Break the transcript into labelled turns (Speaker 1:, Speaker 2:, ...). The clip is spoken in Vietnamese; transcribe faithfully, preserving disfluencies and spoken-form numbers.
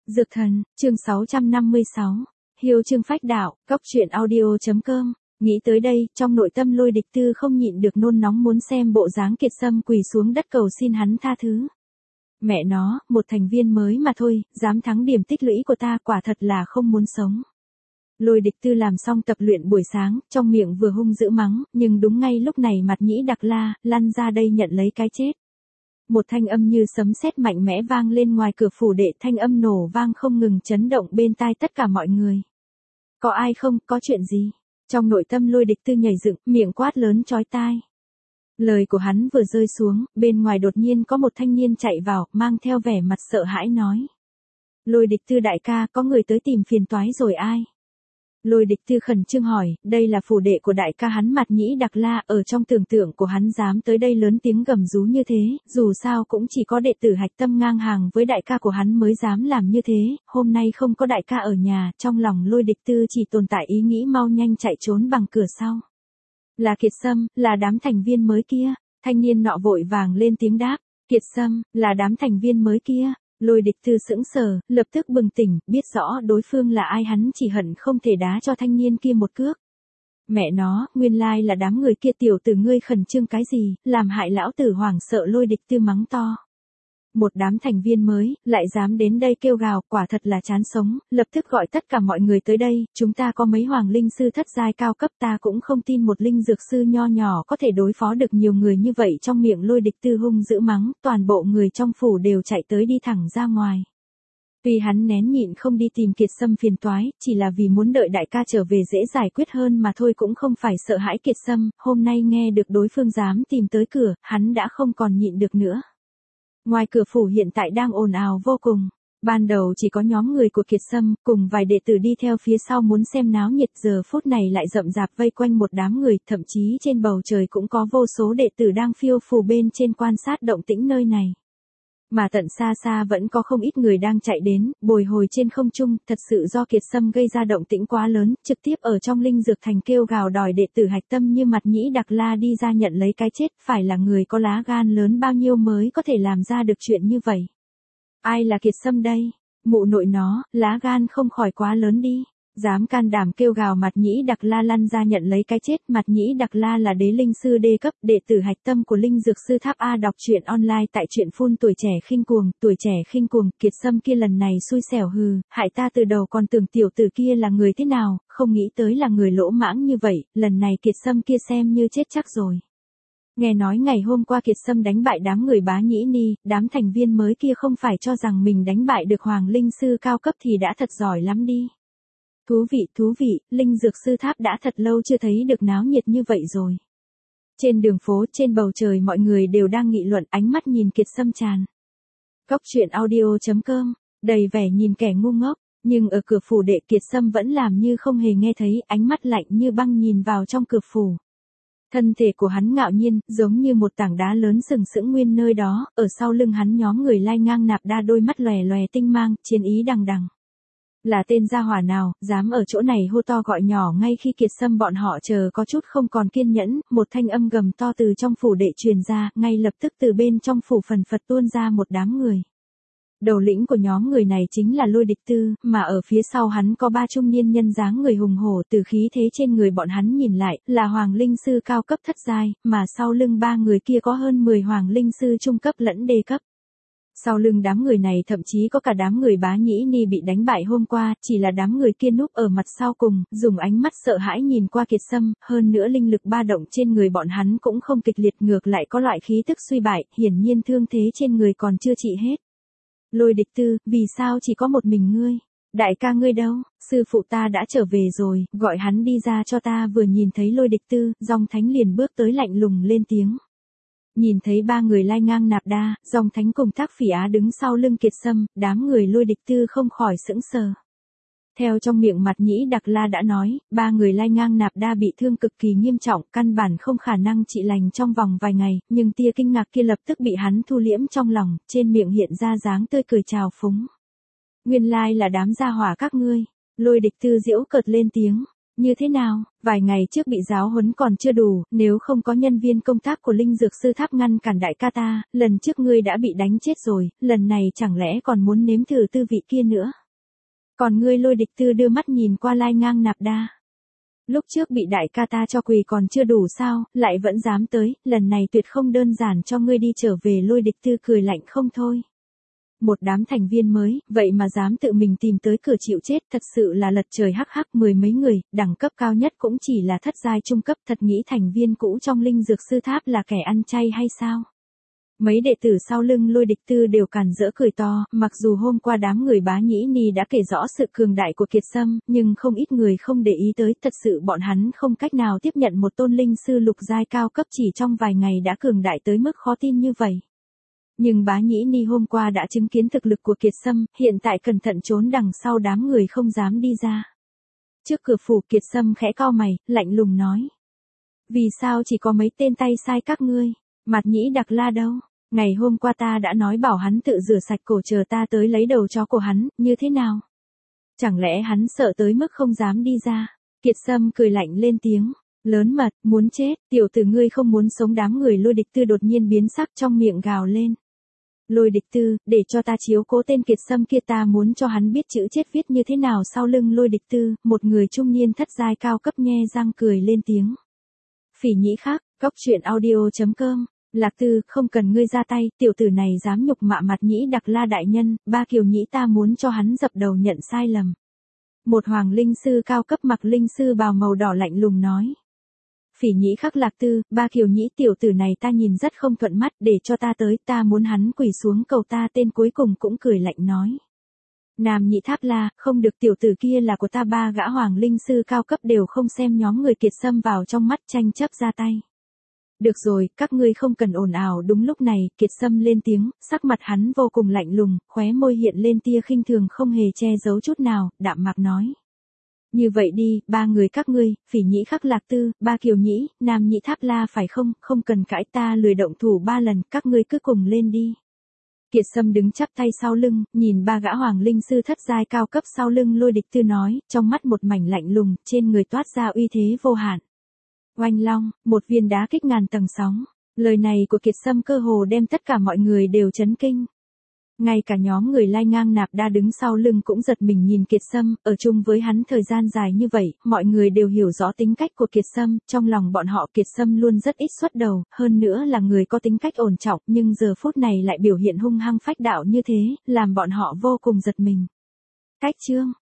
Speaker 1: Dược thần, chương sáu trăm năm mươi sáu. Hiêu chương phách đạo, góc truyện audio.com. Nghĩ tới đây, trong nội tâm Lôi Địch Tư không nhịn được nôn nóng muốn xem bộ dáng Kiệt Sâm quỳ xuống đất cầu xin hắn tha thứ. Mẹ nó, một thành viên mới mà thôi, dám thắng điểm tích lũy của ta, quả thật là không muốn sống. Lôi Địch Tư làm xong tập luyện buổi sáng, trong miệng vừa hung dữ mắng, nhưng đúng ngay lúc này Mặt Nhĩ Đặc la, lăn ra đây nhận lấy cái chết. Một thanh âm như sấm sét mạnh mẽ vang lên ngoài cửa phủ đệ, thanh âm nổ vang không ngừng chấn động bên tai tất cả mọi người. Có ai không, có chuyện gì? Trong nội tâm Lôi Địch Tư nhảy dựng, miệng quát lớn chói tai. Lời của hắn vừa rơi xuống, bên ngoài đột nhiên có một thanh niên chạy vào, mang theo vẻ mặt sợ hãi nói. Lôi Địch Tư đại ca, có người tới tìm phiền toái rồi ai? Lôi Địch Tư khẩn trương hỏi, đây là phủ đệ của đại ca hắn Mặt Nhĩ Đặc la, ở trong tưởng tượng của hắn dám tới đây lớn tiếng gầm rú như thế, dù sao cũng chỉ có đệ tử Hạch Tâm ngang hàng với đại ca của hắn mới dám làm như thế, hôm nay không có đại ca ở nhà, trong lòng Lôi Địch Tư chỉ tồn tại ý nghĩ mau nhanh chạy trốn bằng cửa sau. Là Kiệt Sâm, là đám thành viên mới kia, thanh niên nọ vội vàng lên tiếng đáp, Kiệt Sâm, là đám thành viên mới kia. Lôi Địch Tư sững sờ, lập tức bừng tỉnh, biết rõ đối phương là ai, hắn chỉ hận không thể đá cho thanh niên kia một cước. Mẹ nó, nguyên lai là đám người kia, tiểu tử ngươi khẩn trương cái gì, làm hại lão tử hoảng sợ. Lôi Địch Tư mắng to. Một đám thành viên mới, lại dám đến đây kêu gào, quả thật là chán sống, lập tức gọi tất cả mọi người tới đây, chúng ta có mấy hoàng linh sư thất giai cao cấp, ta cũng không tin một linh dược sư nho nhỏ có thể đối phó được nhiều người như vậy. Trong miệng Lôi Địch Tư hung dữ mắng, toàn bộ người trong phủ đều chạy tới đi thẳng ra ngoài. Tuy hắn nén nhịn không đi tìm Kiệt Sâm phiền toái, chỉ là vì muốn đợi đại ca trở về dễ giải quyết hơn mà thôi, cũng không phải sợ hãi Kiệt Sâm, hôm nay nghe được đối phương dám tìm tới cửa, hắn đã không còn nhịn được nữa. Ngoài cửa phủ hiện tại đang ồn ào vô cùng. Ban đầu chỉ có nhóm người của Kiệt Sâm, cùng vài đệ tử đi theo phía sau muốn xem náo nhiệt, giờ phút này lại rậm rạp vây quanh một đám người, thậm chí trên bầu trời cũng có vô số đệ tử đang phiêu phù bên trên quan sát động tĩnh nơi này. Mà tận xa xa vẫn có không ít người đang chạy đến, bồi hồi trên không trung, thật sự do Kiệt Sâm gây ra động tĩnh quá lớn, trực tiếp ở trong linh dược thành kêu gào đòi đệ tử Hạch Tâm như Mặt Nhĩ Đặc la đi ra nhận lấy cái chết, phải là người có lá gan lớn bao nhiêu mới có thể làm ra được chuyện như vậy. Ai là Kiệt Sâm đây? Mụ nội nó, lá gan không khỏi quá lớn đi. Dám can đảm kêu gào Mặt Nhĩ Đặc la lăn ra nhận lấy cái chết. Mặt Nhĩ Đặc la là đế linh sư đê cấp, đệ tử Hạch Tâm của linh dược sư Tháp A. Đọc truyện online tại truyện phun tuổi trẻ khinh cuồng, tuổi trẻ khinh cuồng. Kiệt Sâm kia lần này xui xẻo hừ, hại ta từ đầu còn tưởng tiểu tử kia là người thế nào, không nghĩ tới là người lỗ mãng như vậy, lần này Kiệt Sâm kia xem như chết chắc rồi. Nghe nói ngày hôm qua Kiệt Sâm đánh bại đám người Bá Nhĩ Ni, đám thành viên mới kia không phải cho rằng mình đánh bại được hoàng linh sư cao cấp thì đã thật giỏi lắm đi. Thú vị, thú vị, linh dược sư Tháp đã thật lâu chưa thấy được náo nhiệt như vậy rồi. Trên đường phố, trên bầu trời mọi người đều đang nghị luận, ánh mắt nhìn Kiệt Sâm tràn. Góc truyện audio.com, đầy vẻ nhìn kẻ ngu ngốc, nhưng ở cửa phủ đệ Kiệt Sâm vẫn làm như không hề nghe thấy, ánh mắt lạnh như băng nhìn vào trong cửa phủ. Thân thể của hắn ngạo nhiên, giống như một tảng đá lớn sừng sững nguyên nơi đó, ở sau lưng hắn nhóm người lai ngang nạp đa, đôi mắt lòe lòe tinh mang, chiến ý đằng đằng. Là tên gia hỏa nào, dám ở chỗ này hô to gọi nhỏ ngay khi Kiệt Sâm bọn họ chờ có chút không còn kiên nhẫn, một thanh âm gầm to từ trong phủ đệ truyền ra, ngay lập tức từ bên trong phủ phần phật tuôn ra một đám người. Đầu lĩnh của nhóm người này chính là Lôi Địch Tư, mà ở phía sau hắn có ba trung niên nhân dáng người hùng hổ, từ khí thế trên người bọn hắn nhìn lại, là hoàng linh sư cao cấp thất giai, mà sau lưng ba người kia có hơn mười hoàng linh sư trung cấp lẫn đê cấp. Sau lưng đám người này thậm chí có cả đám người Bá Nhĩ Ni bị đánh bại hôm qua, chỉ là đám người kia núp ở mặt sau cùng, dùng ánh mắt sợ hãi nhìn qua Kiệt Sâm, hơn nữa linh lực ba động trên người bọn hắn cũng không kịch liệt, ngược lại có loại khí tức suy bại, hiển nhiên thương thế trên người còn chưa trị hết. Lôi Địch Tư, vì sao chỉ có một mình ngươi? Đại ca ngươi đâu? Sư phụ ta đã trở về rồi, gọi hắn đi ra cho ta. Vừa nhìn thấy Lôi Địch Tư, Dòng Thánh liền bước tới lạnh lùng lên tiếng. Nhìn thấy ba người lai ngang nạp đa, Dòng Thánh cùng Thác Phỉ Á đứng sau lưng Kiệt Sâm, đám người Lôi Địch Tư không khỏi sững sờ. Theo trong miệng Mặt Nhĩ Đặc la đã nói, ba người lai ngang nạp đa bị thương cực kỳ nghiêm trọng, căn bản không khả năng trị lành trong vòng vài ngày, nhưng tia kinh ngạc kia lập tức bị hắn thu liễm trong lòng, trên miệng hiện ra dáng tươi cười trào phúng. Nguyên lai là đám gia hỏa các ngươi. Lôi Địch Tư giễu cợt lên tiếng. Như thế nào, vài ngày trước bị giáo huấn còn chưa đủ, nếu không có nhân viên công tác của linh dược sư Tháp ngăn cản đại ca ta, lần trước ngươi đã bị đánh chết rồi, lần này chẳng lẽ còn muốn nếm thử tư vị kia nữa. Còn ngươi Lôi Địch Tư đưa mắt nhìn qua Lai Ngang Nạp Đa. Lúc trước bị đại ca ta cho quỳ còn chưa đủ sao, lại vẫn dám tới, lần này tuyệt không đơn giản cho ngươi đi trở về. Lôi Địch Tư cười lạnh không thôi. Một đám thành viên mới, vậy mà dám tự mình tìm tới cửa chịu chết, thật sự là lật trời hắc hắc. Mười mấy người, đẳng cấp cao nhất cũng chỉ là thất giai trung cấp, thật nghĩ thành viên cũ trong linh dược sư tháp là kẻ ăn chay hay sao? Mấy đệ tử sau lưng Lôi Địch Tư đều càn rỡ cười to, mặc dù hôm qua đám người Bá Nhĩ Ni đã kể rõ sự cường đại của Kiệt Sâm, nhưng không ít người không để ý tới, thật sự bọn hắn không cách nào tiếp nhận một tôn linh sư lục giai cao cấp chỉ trong vài ngày đã cường đại tới mức khó tin như vậy. Nhưng Bá Nhĩ Ni hôm qua đã chứng kiến thực lực của Kiệt Sâm, hiện tại cẩn thận trốn đằng sau đám người không dám đi ra. Trước cửa phủ Kiệt Sâm khẽ cau mày, lạnh lùng nói. Vì sao chỉ có mấy tên tay sai các ngươi, Mạt Nhĩ Đặc La đâu? Ngày hôm qua ta đã nói bảo hắn tự rửa sạch cổ chờ ta tới lấy đầu chó của hắn, như thế nào? Chẳng lẽ hắn sợ tới mức không dám đi ra? Kiệt Sâm cười lạnh lên tiếng. Lớn mật, muốn chết, tiểu tử ngươi không muốn sống. Đám người Lôi Địch Tư đột nhiên biến sắc trong miệng gào lên. Lôi Địch Tư, để cho ta chiếu cố tên Kiệt Sâm kia, ta muốn cho hắn biết chữ chết viết như thế nào. Sau lưng Lôi Địch Tư, một người trung niên thất giai cao cấp nhe răng cười lên tiếng. Phỉ Nhĩ khác, góc truyện audio chấm com. Lạc Tư, không cần ngươi ra tay, tiểu tử này dám nhục mạ Mạt Nhĩ Đặc La đại nhân, Ba Kiều Nhĩ ta muốn cho hắn dập đầu nhận sai lầm. Một hoàng linh sư cao cấp mặc linh sư bào màu đỏ lạnh lùng nói. Phỉ Nhĩ khắc Lạc Tư, Ba Kiều Nhĩ tiểu tử này ta nhìn rất không thuận mắt, để cho ta tới, ta muốn hắn quỳ xuống cầu ta. Tên cuối cùng cũng cười lạnh nói. Nam Nhĩ Tháp La, không được, tiểu tử kia là của ta. Ba gã hoàng linh sư cao cấp đều không xem nhóm người Kiệt Sâm vào trong mắt, tranh chấp ra tay. Được rồi, các ngươi không cần ồn ào. Đúng lúc này, Kiệt Sâm lên tiếng, sắc mặt hắn vô cùng lạnh lùng, khóe môi hiện lên tia khinh thường không hề che giấu chút nào, đạm mạc nói. Như vậy đi, ba người các ngươi, Phỉ Nhĩ khắc Lạc Tư, Ba Kiều Nhĩ, Nam Nhĩ Tháp La phải không, không cần cãi, ta lười động thủ ba lần, các ngươi cứ cùng lên đi. Kiệt Sâm đứng chắp tay sau lưng, nhìn ba gã hoàng linh sư thất giai cao cấp sau lưng Lôi Địch Tư nói, trong mắt một mảnh lạnh lùng, trên người toát ra uy thế vô hạn. Oanh long, một viên đá kích ngàn tầng sóng. Lời này của Kiệt Sâm cơ hồ đem tất cả mọi người đều chấn kinh. Ngay cả nhóm người Lai Ngang Nạp Đa đứng sau lưng cũng giật mình nhìn Kiệt Sâm, ở chung với hắn thời gian dài như vậy, mọi người đều hiểu rõ tính cách của Kiệt Sâm, trong lòng bọn họ Kiệt Sâm luôn rất ít xuất đầu, hơn nữa là người có tính cách ổn trọng, nhưng giờ phút này lại biểu hiện hung hăng phách đạo như thế, làm bọn họ vô cùng giật mình. Cách chương